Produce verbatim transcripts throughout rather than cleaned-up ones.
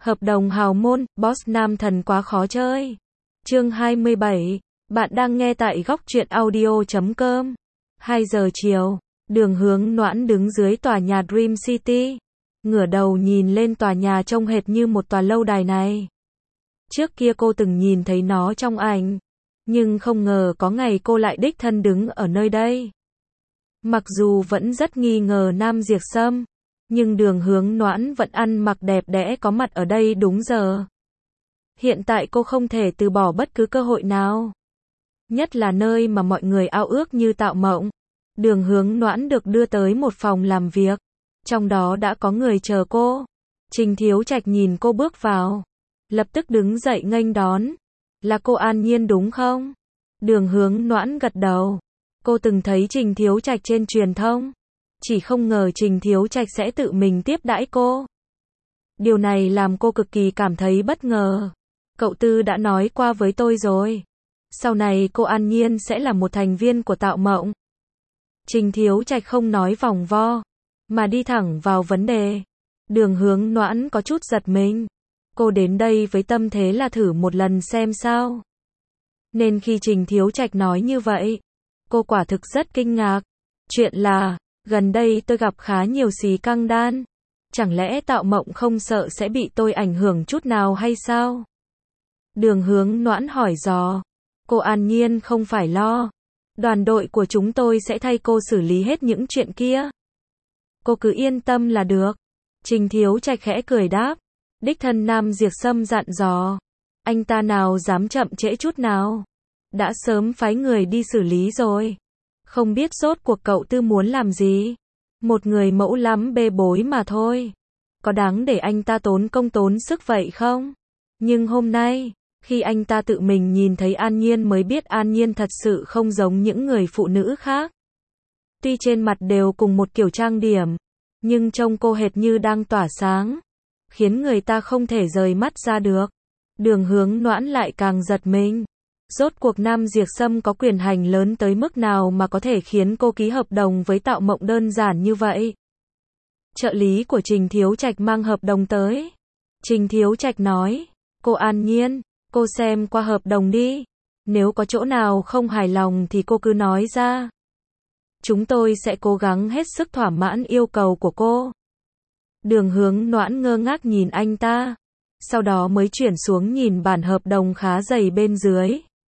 Hợp đồng hào môn, boss nam thần quá khó chơi. Chương hai mươi bảy. Bạn đang nghe tại góc truyện audio chấm com. hai giờ chiều, Đường Hướng Noãn đứng dưới tòa nhà Dream City. Ngửa đầu nhìn lên tòa nhà trông hệt như một tòa lâu đài này. Trước kia cô từng nhìn thấy nó trong ảnh, nhưng không ngờ có ngày cô lại đích thân đứng ở nơi đây. Mặc dù vẫn rất nghi ngờ Nam Diệp Sâm, nhưng Đường Hướng Noãn vẫn ăn mặc đẹp đẽ có mặt ở đây đúng giờ. Hiện tại cô không thể từ bỏ bất cứ cơ hội nào. Nhất là nơi mà mọi người ao ước như tạo mộng. Đường Hướng Noãn được đưa tới một phòng làm việc. Trong đó đã có người chờ cô. Trình Thiếu Trạch nhìn cô bước vào, lập tức đứng dậy nghênh đón. Là cô An Nhiên đúng không? Đường Hướng Noãn gật đầu. Cô từng thấy Trình Thiếu Trạch trên truyền thông. Chỉ không ngờ Trình Thiếu Trạch sẽ tự mình tiếp đãi cô. Điều này làm cô cực kỳ cảm thấy bất ngờ. Cậu Tư đã nói qua với tôi rồi. Sau này cô An Nhiên sẽ là một thành viên của Tạo Mộng. Trình Thiếu Trạch không nói vòng vo, mà đi thẳng vào vấn đề. Đường Hướng Noãn có chút giật mình. Cô đến đây với tâm thế là thử một lần xem sao. Nên khi Trình Thiếu Trạch nói như vậy, cô quả thực rất kinh ngạc. Chuyện là, gần đây tôi gặp khá nhiều xì căng đan. Chẳng lẽ Tạo Mộng không sợ sẽ bị tôi ảnh hưởng chút nào hay sao? Đường Hướng Noãn hỏi dò. Cô An Nhiên không phải lo. Đoàn đội của chúng tôi sẽ thay cô xử lý hết những chuyện kia. Cô cứ yên tâm là được. Trình Thiếu Trạch khẽ cười đáp. Đích thân Nam Diệp Sâm dặn dò. Anh ta nào dám chậm trễ chút nào. Đã sớm phái người đi xử lý rồi. Không biết rốt cuộc cậu Tư muốn làm gì. Một người mẫu lắm bê bối mà thôi. Có đáng để anh ta tốn công tốn sức vậy không? Nhưng hôm nay, khi anh ta tự mình nhìn thấy An Nhiên mới biết An Nhiên thật sự không giống những người phụ nữ khác. Tuy trên mặt đều cùng một kiểu trang điểm, nhưng trông cô hệt như đang tỏa sáng, khiến người ta không thể rời mắt ra được. Đường Hướng Noãn lại càng giật mình. Rốt cuộc Nam Diệp Sâm có quyền hành lớn tới mức nào mà có thể khiến cô ký hợp đồng với Tạo Mộng đơn giản như vậy? Trợ lý của Trình Thiếu Trạch mang hợp đồng tới. Trình Thiếu Trạch nói, cô An Nhiên, cô xem qua hợp đồng đi. Nếu có chỗ nào không hài lòng thì cô cứ nói ra. Chúng tôi sẽ cố gắng hết sức thỏa mãn yêu cầu của cô. Đường Hướng Noãn ngơ ngác nhìn anh ta, sau đó mới chuyển xuống nhìn bản hợp đồng khá dày bên dưới.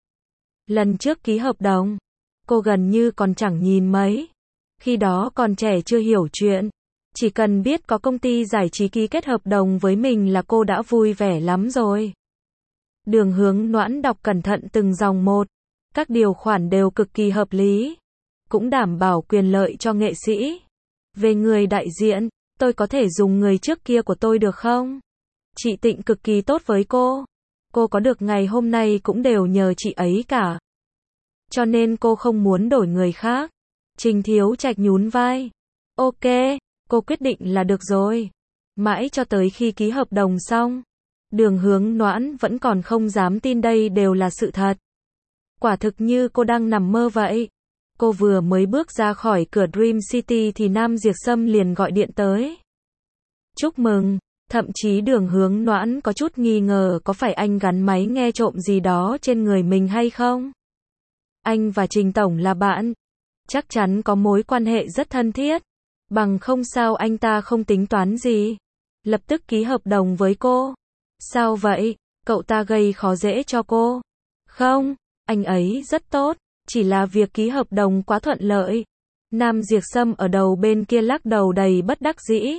Lần trước ký hợp đồng, cô gần như còn chẳng nhìn mấy. Khi đó còn trẻ chưa hiểu chuyện. Chỉ cần biết có công ty giải trí ký kết hợp đồng với mình là cô đã vui vẻ lắm rồi. Đường Hướng Noãn đọc cẩn thận từng dòng một. Các điều khoản đều cực kỳ hợp lý. Cũng đảm bảo quyền lợi cho nghệ sĩ. Về người đại diện, tôi có thể dùng người trước kia của tôi được không? Chị Tịnh cực kỳ tốt với cô. Cô có được ngày hôm nay cũng đều nhờ chị ấy cả. Cho nên cô không muốn đổi người khác. Trình Thiếu Trạch nhún vai. Ok, cô quyết định là được rồi. Mãi cho tới khi ký hợp đồng xong, Đường Hướng Noãn vẫn còn không dám tin đây đều là sự thật. Quả thực như cô đang nằm mơ vậy. Cô vừa mới bước ra khỏi cửa Dream City thì Nam Diệp Sâm liền gọi điện tới. Chúc mừng. Thậm chí Đường Hướng Noãn có chút nghi ngờ có phải anh gắn máy nghe trộm gì đó trên người mình hay không. Anh và Trình Tổng là bạn. Chắc chắn có mối quan hệ rất thân thiết. Bằng không sao anh ta không tính toán gì. Lập tức ký hợp đồng với cô. Sao vậy? Cậu ta gây khó dễ cho cô? Không, anh ấy rất tốt. Chỉ là việc ký hợp đồng quá thuận lợi. Nam Diệp Sâm ở đầu bên kia lắc đầu đầy bất đắc dĩ.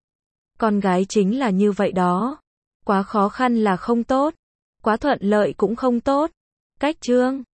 Con gái chính là như vậy đó. Quá khó khăn là không tốt. Quá thuận lợi cũng không tốt. Cách chương